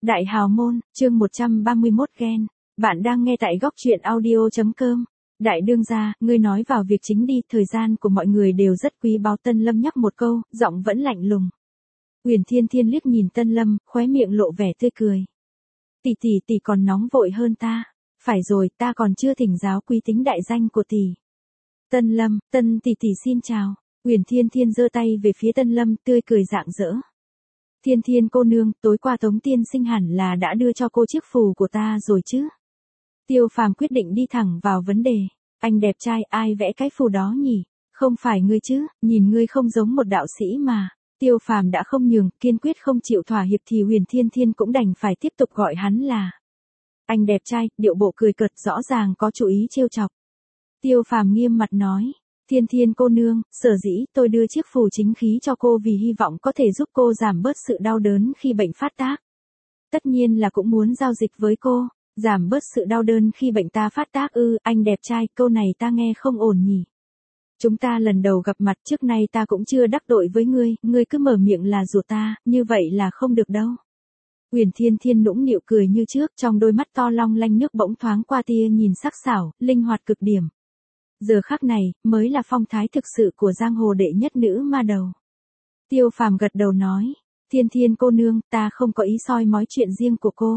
Đại hào môn, chương 131 gen. Bạn đang nghe tại góc truyện audio.com. Đại đương gia, ngươi nói vào việc chính đi, thời gian của mọi người đều rất quý báu. Tân Lâm nhắc một câu, giọng vẫn lạnh lùng. Huyền Thiên Thiên liếc nhìn Tân Lâm, khóe miệng lộ vẻ tươi cười. Tỷ còn nóng vội hơn ta. Phải rồi, ta còn chưa thỉnh giáo quý tính đại danh của tỷ. Tân Lâm, Tân tỷ xin chào. Huyền Thiên Thiên giơ tay về phía Tân Lâm, tươi cười rạng rỡ. Thiên Thiên cô nương, tối qua Tống tiên sinh hẳn là đã đưa cho cô chiếc phù của ta rồi chứ? Tiêu Phàm quyết định đi thẳng vào vấn đề. Anh đẹp trai, ai vẽ cái phù đó nhỉ? Không phải ngươi chứ, nhìn ngươi không giống một đạo sĩ mà. Tiêu Phàm đã không nhường, kiên quyết không chịu thỏa hiệp thì Huyền Thiên Thiên cũng đành phải tiếp tục gọi hắn là anh đẹp trai, điệu bộ cười cợt rõ ràng có chủ ý trêu chọc. Tiêu Phàm nghiêm mặt nói. Thiên Thiên cô nương, sở dĩ tôi đưa chiếc phù chính khí cho cô vì hy vọng có thể giúp cô giảm bớt sự đau đớn khi bệnh phát tác. Tất nhiên là cũng muốn giao dịch với cô, giảm bớt sự đau đớn khi bệnh ta phát tác ư? Anh đẹp trai, câu này ta nghe không ổn nhỉ. Chúng ta lần đầu gặp mặt, trước nay ta cũng chưa đắc tội với ngươi cứ mở miệng là rủa ta, như vậy là không được đâu. Huyền Thiên Thiên nũng nịu cười như trước, trong đôi mắt to long lanh nước bỗng thoáng qua tia nhìn sắc sảo, linh hoạt cực điểm. Giờ khắc này, mới là phong thái thực sự của giang hồ đệ nhất nữ ma đầu. Tiêu Phàm gật đầu nói, Thiên Thiên cô nương, ta không có ý soi mói chuyện riêng của cô.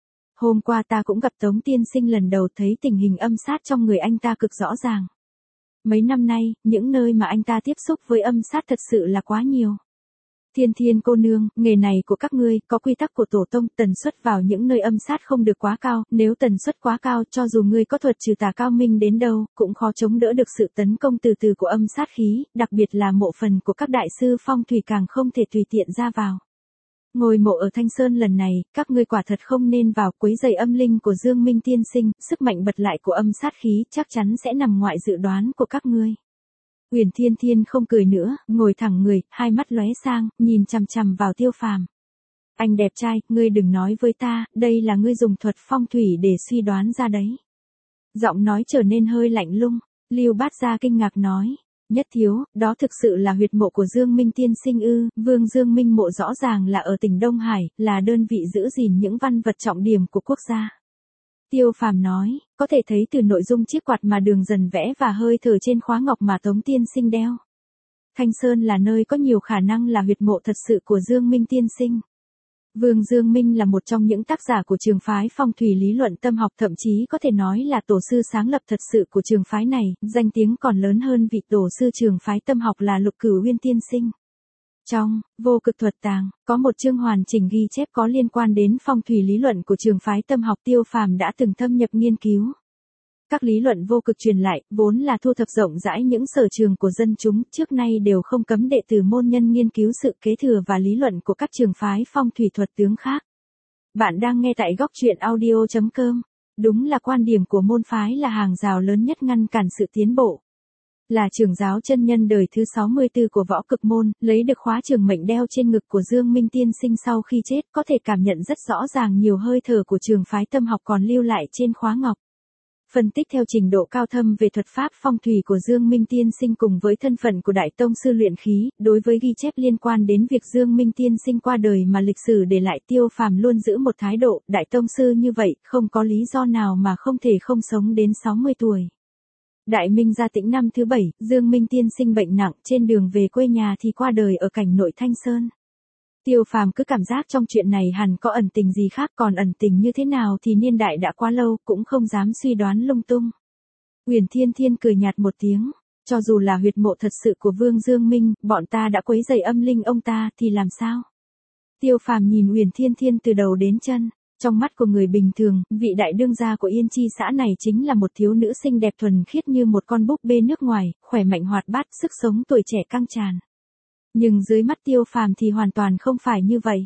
Hôm qua ta cũng gặp Tống tiên sinh lần đầu, thấy tình hình âm sát trong người anh ta cực rõ ràng. Mấy năm nay, những nơi mà anh ta tiếp xúc với âm sát thật sự là quá nhiều. Thiên Thiên cô nương, nghề này của các ngươi, có quy tắc của tổ tông, tần suất vào những nơi âm sát không được quá cao, nếu tần suất quá cao, cho dù ngươi có thuật trừ tà cao minh đến đâu, cũng khó chống đỡ được sự tấn công từ từ của âm sát khí, đặc biệt là mộ phần của các đại sư phong thủy càng không thể tùy tiện ra vào. Ngôi mộ ở Thanh Sơn lần này, các ngươi quả thật không nên vào quấy rầy âm linh của Dương Minh tiên sinh, sức mạnh bật lại của âm sát khí chắc chắn sẽ nằm ngoại dự đoán của các ngươi. Huyền Thiên Thiên không cười nữa, ngồi thẳng người, hai mắt lóe sang, nhìn chằm chằm vào Tiêu Phàm. Anh đẹp trai, ngươi đừng nói với ta, đây là ngươi dùng thuật phong thủy để suy đoán ra đấy. Giọng nói trở nên hơi lạnh lùng, Lưu Bát Gia kinh ngạc nói. Nhất thiếu, đó thực sự là huyệt mộ của Dương Minh tiên sinh ư? Vương Dương Minh mộ rõ ràng là ở tỉnh Đông Hải, là đơn vị giữ gìn những văn vật trọng điểm của quốc gia. Tiêu Phàm nói, có thể thấy từ nội dung chiếc quạt mà Đường Dần vẽ và hơi thở trên khóa ngọc mà Tống tiên sinh đeo. Thanh Sơn là nơi có nhiều khả năng là huyệt mộ thật sự của Dương Minh tiên sinh. Vương Dương Minh là một trong những tác giả của trường phái phong thủy lý luận tâm học, thậm chí có thể nói là tổ sư sáng lập thật sự của trường phái này, danh tiếng còn lớn hơn vị tổ sư trường phái tâm học là Lục Cửu Uyên tiên sinh. Trong Vô Cực Thuật Tàng, có một chương hoàn chỉnh ghi chép có liên quan đến phong thủy lý luận của trường phái tâm học. Tiêu Phàm đã từng thâm nhập nghiên cứu. Các lý luận vô cực truyền lại, vốn là thu thập rộng rãi những sở trường của dân chúng, trước nay đều không cấm đệ tử môn nhân nghiên cứu sự kế thừa và lý luận của các trường phái phong thủy thuật tướng khác. Bạn đang nghe tại góc truyện audio.com. Đúng là quan điểm của môn phái là hàng rào lớn nhất ngăn cản sự tiến bộ. Là trưởng giáo chân nhân đời thứ 64 của võ cực môn, lấy được khóa trường mệnh đeo trên ngực của Dương Minh tiên sinh sau khi chết, có thể cảm nhận rất rõ ràng nhiều hơi thở của trường phái tâm học còn lưu lại trên khóa ngọc. Phân tích theo trình độ cao thâm về thuật pháp phong thủy của Dương Minh tiên sinh cùng với thân phận của đại tông sư luyện khí, đối với ghi chép liên quan đến việc Dương Minh tiên sinh qua đời mà lịch sử để lại, Tiêu Phàm luôn giữ một thái độ, đại tông sư như vậy, không có lý do nào mà không thể không sống đến 60 tuổi. Đại Minh Gia Tĩnh năm thứ 7, Dương Minh tiên sinh bệnh nặng, trên đường về quê nhà thì qua đời ở cảnh nội Thanh Sơn. Tiêu Phàm cứ cảm giác trong chuyện này hẳn có ẩn tình gì khác, còn ẩn tình như thế nào thì niên đại đã quá lâu, cũng không dám suy đoán lung tung. Huyền Thiên Thiên cười nhạt một tiếng, cho dù là huyệt mộ thật sự của Vương Dương Minh, bọn ta đã quấy rầy âm linh ông ta thì làm sao? Tiêu Phàm nhìn Huyền Thiên Thiên từ đầu đến chân. Trong mắt của người bình thường, vị đại đương gia của Yên Chi xã này chính là một thiếu nữ xinh đẹp thuần khiết như một con búp bê nước ngoài, khỏe mạnh hoạt bát, sức sống tuổi trẻ căng tràn. Nhưng dưới mắt Tiêu Phàm thì hoàn toàn không phải như vậy.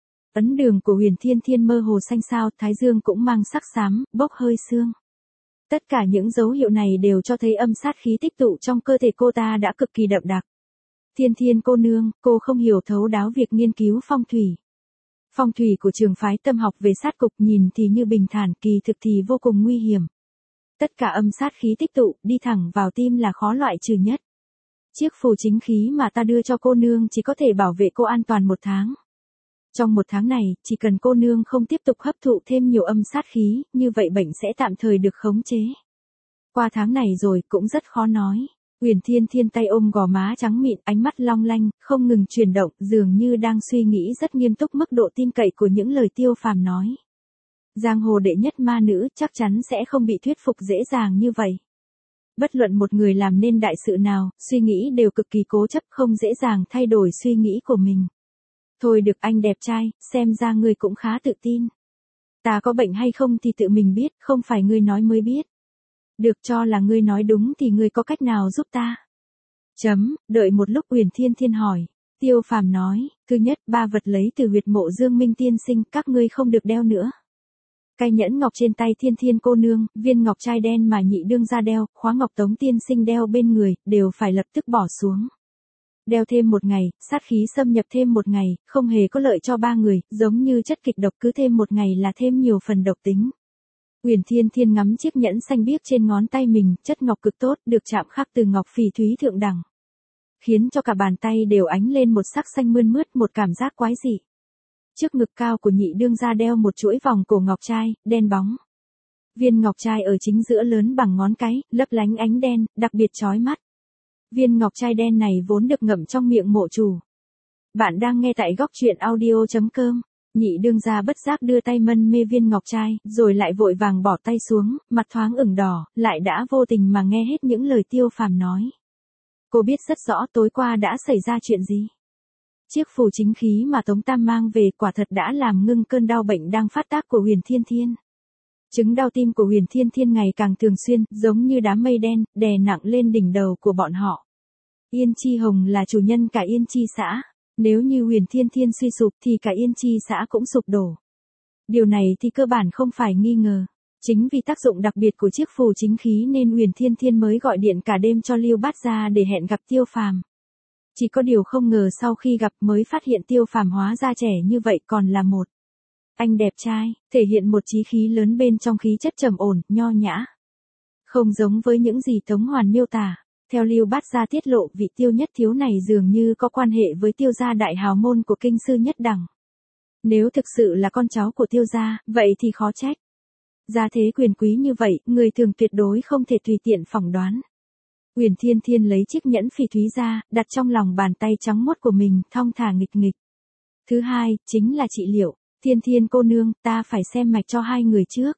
Ấn đường của Huyền Thiên Thiên mơ hồ xanh xao, thái dương cũng mang sắc xám, bốc hơi sương. Tất cả những dấu hiệu này đều cho thấy âm sát khí tích tụ trong cơ thể cô ta đã cực kỳ đậm đặc. Thiên Thiên cô nương, cô không hiểu thấu đáo việc nghiên cứu phong thủy. Phong thủy của trường phái tâm học về sát cục nhìn thì như bình thản, kỳ thực thì vô cùng nguy hiểm. Tất cả âm sát khí tích tụ, đi thẳng vào tim là khó loại trừ nhất. Chiếc phù chính khí mà ta đưa cho cô nương chỉ có thể bảo vệ cô an toàn 1 tháng. Trong một tháng này, chỉ cần cô nương không tiếp tục hấp thụ thêm nhiều âm sát khí, như vậy bệnh sẽ tạm thời được khống chế. Qua tháng này rồi cũng rất khó nói. Huyền Thiên Thiên tay ôm gò má trắng mịn, ánh mắt long lanh, không ngừng chuyển động, dường như đang suy nghĩ rất nghiêm túc mức độ tin cậy của những lời Tiêu Phàm nói. Giang hồ đệ nhất ma nữ chắc chắn sẽ không bị thuyết phục dễ dàng như vậy. Bất luận một người làm nên đại sự nào, suy nghĩ đều cực kỳ cố chấp, không dễ dàng thay đổi suy nghĩ của mình. Thôi được anh đẹp trai, xem ra ngươi cũng khá tự tin. Ta có bệnh hay không thì tự mình biết, không phải ngươi nói mới biết. Được cho là ngươi nói đúng thì ngươi có cách nào giúp ta? Đợi một lúc Huyền Thiên Thiên hỏi. Tiêu Phàm nói, thứ nhất 3 vật lấy từ huyệt mộ Dương Minh tiên sinh, các ngươi không được đeo nữa. Cây nhẫn ngọc trên tay Thiên Thiên cô nương, viên ngọc trai đen mà nhị đương ra đeo, khóa ngọc Tống tiên sinh đeo bên người, đều phải lập tức bỏ xuống. Đeo thêm một ngày, sát khí xâm nhập thêm một ngày, không hề có lợi cho 3 người, giống như chất kịch độc cứ thêm một ngày là thêm nhiều phần độc tính. Huyền Thiên Thiên ngắm chiếc nhẫn xanh biếc trên ngón tay mình, chất ngọc cực tốt, được chạm khắc từ ngọc phỉ thúy thượng đẳng. Khiến cho cả bàn tay đều ánh lên một sắc xanh mơn mướt, một cảm giác quái dị. Trước ngực cao của nhị đương ra đeo một chuỗi vòng cổ ngọc trai, đen bóng. Viên ngọc trai ở chính giữa lớn bằng ngón cái, lấp lánh ánh đen, đặc biệt chói mắt. Viên ngọc trai đen này vốn được ngậm trong miệng mộ chủ. Bạn đang nghe tại góc truyện audio.com. Nhị đương gia bất giác đưa tay mân mê viên ngọc trai, rồi lại vội vàng bỏ tay xuống, mặt thoáng ửng đỏ, lại đã vô tình mà nghe hết những lời Tiêu Phàm nói. Cô biết rất rõ tối qua đã xảy ra chuyện gì. Chiếc phù chính khí mà Tống Tam mang về quả thật đã làm ngưng cơn đau bệnh đang phát tác của Huyền Thiên Thiên. Chứng đau tim của Huyền Thiên Thiên ngày càng thường xuyên, giống như đám mây đen, đè nặng lên đỉnh đầu của bọn họ. Yên Chi Hồng là chủ nhân cả Yên Chi xã. Nếu như Huyền Thiên Thiên suy sụp thì cả Yên Chi xã cũng sụp đổ. Điều này thì cơ bản không phải nghi ngờ. Chính vì tác dụng đặc biệt của chiếc phù chính khí nên Huyền Thiên Thiên mới gọi điện cả đêm cho Lưu Bát Gia để hẹn gặp Tiêu Phàm. Chỉ có điều không ngờ sau khi gặp mới phát hiện Tiêu Phàm hóa ra trẻ như vậy còn là một anh đẹp trai, thể hiện một chí khí lớn bên trong khí chất trầm ổn, nho nhã. Không giống với những gì Tống Hoàn miêu tả. Theo Lưu Bát Gia tiết lộ, vị Tiêu nhất thiếu này dường như có quan hệ với Tiêu gia đại hào môn của kinh sư nhất đẳng. Nếu thực sự là con cháu của Tiêu gia, vậy thì khó trách. Gia thế quyền quý như vậy, người thường tuyệt đối không thể tùy tiện phỏng đoán. Huyền Thiên Thiên lấy chiếc nhẫn phỉ thúy ra, đặt trong lòng bàn tay trắng muốt của mình, thong thả nghịch nghịch. Thứ hai, chính là trị liệu. Thiên Thiên cô nương, ta phải xem mạch cho 2 người trước.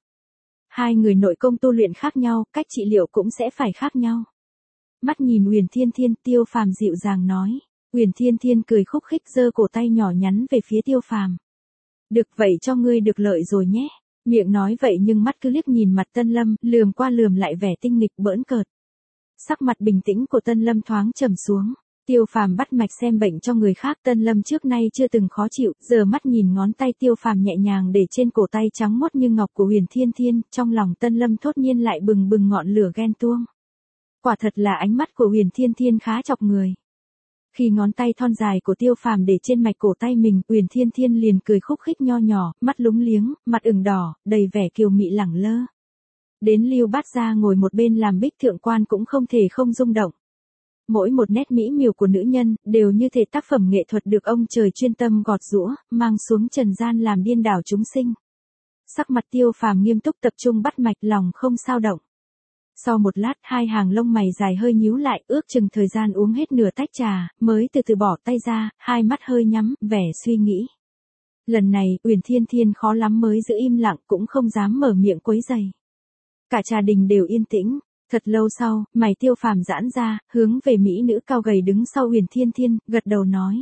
2 người nội công tu luyện khác nhau, cách trị liệu cũng sẽ phải khác nhau. Mắt nhìn Huyền Thiên Thiên, Tiêu Phàm dịu dàng nói. Huyền Thiên Thiên cười khúc khích giơ cổ tay nhỏ nhắn về phía Tiêu Phàm. Được vậy cho ngươi được lợi rồi nhé. Miệng nói vậy nhưng mắt cứ liếc nhìn mặt Tân Lâm, lườm qua lườm lại vẻ tinh nghịch bỡn cợt. Sắc mặt bình tĩnh của Tân Lâm thoáng trầm xuống. Tiêu Phàm bắt mạch xem bệnh cho người khác, Tân Lâm trước nay chưa từng khó chịu, giờ mắt nhìn ngón tay Tiêu Phàm nhẹ nhàng để trên cổ tay trắng muốt như ngọc của Huyền Thiên Thiên, trong lòng Tân Lâm thốt nhiên lại bừng bừng ngọn lửa ghen tuông. Quả thật là ánh mắt của Huyền Thiên Thiên khá chọc người. Khi ngón tay thon dài của Tiêu Phàm để trên mạch cổ tay mình, Huyền Thiên Thiên liền cười khúc khích nho nhỏ, mắt lúng liếng, mặt ửng đỏ, đầy vẻ kiều mị lẳng lơ. Đến Lưu Bát Gia ngồi một bên làm bích thượng quan cũng không thể không rung động. Mỗi một nét mỹ miều của nữ nhân, đều như thể tác phẩm nghệ thuật được ông trời chuyên tâm gọt giũa, mang xuống trần gian làm điên đảo chúng sinh. Sắc mặt Tiêu Phàm nghiêm túc tập trung bắt mạch, lòng không sao động. Sau một lát, 2 hàng lông mày dài hơi nhíu lại, ước chừng thời gian uống hết nửa tách trà, mới từ từ bỏ tay ra, 2 mắt hơi nhắm, vẻ suy nghĩ. Lần này, Huyền Thiên Thiên khó lắm mới giữ im lặng, cũng không dám mở miệng quấy rầy. Cả trà đình đều yên tĩnh. Thật lâu sau, mày Tiêu Phàm giãn ra, hướng về mỹ nữ cao gầy đứng sau Huyền Thiên Thiên, gật đầu nói.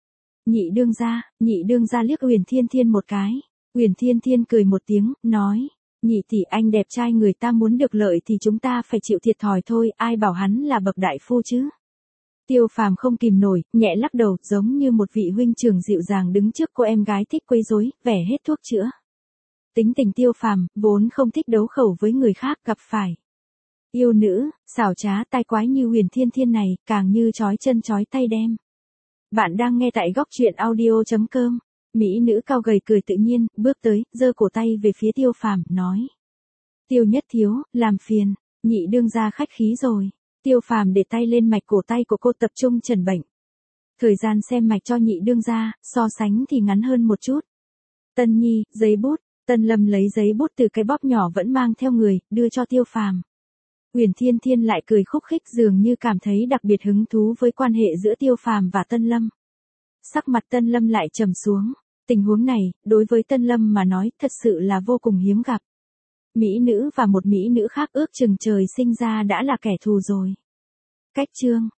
Nhị đương gia liếc Huyền Thiên Thiên một cái. Huyền Thiên Thiên cười một tiếng, nói. Nhị tỷ, anh đẹp trai người ta muốn được lợi thì chúng ta phải chịu thiệt thòi thôi, ai bảo hắn là bậc đại phu chứ. Tiêu Phàm không kìm nổi, nhẹ lắc đầu, giống như một vị huynh trưởng dịu dàng đứng trước cô em gái thích quấy rối, vẻ hết thuốc chữa. Tính tình Tiêu Phàm vốn không thích đấu khẩu với người khác, gặp phải yêu nữ xảo trá tai quái như Huyền Thiên Thiên này, càng như chói chân chói tay đem. Bạn đang nghe tại góc truyện audio.com. Mỹ nữ cao gầy cười tự nhiên, bước tới, giơ cổ tay về phía Tiêu Phàm, nói. Tiêu nhất thiếu, làm phiền, nhị đương gia khách khí rồi. Tiêu Phàm để tay lên mạch cổ tay của cô, tập trung trần bệnh. Thời gian xem mạch cho nhị đương gia, so sánh thì ngắn hơn một chút. Tân Nhi, giấy bút. Tân Lâm lấy giấy bút từ cái bóp nhỏ vẫn mang theo người, đưa cho Tiêu Phàm. Huyền Thiên Thiên lại cười khúc khích dường như cảm thấy đặc biệt hứng thú với quan hệ giữa Tiêu Phàm và Tân Lâm. Sắc mặt Tân Lâm lại trầm xuống. Tình huống này, đối với Tân Lâm mà nói thật sự là vô cùng hiếm gặp. Mỹ nữ và một mỹ nữ khác ước chừng trời sinh ra đã là kẻ thù rồi. Cách chương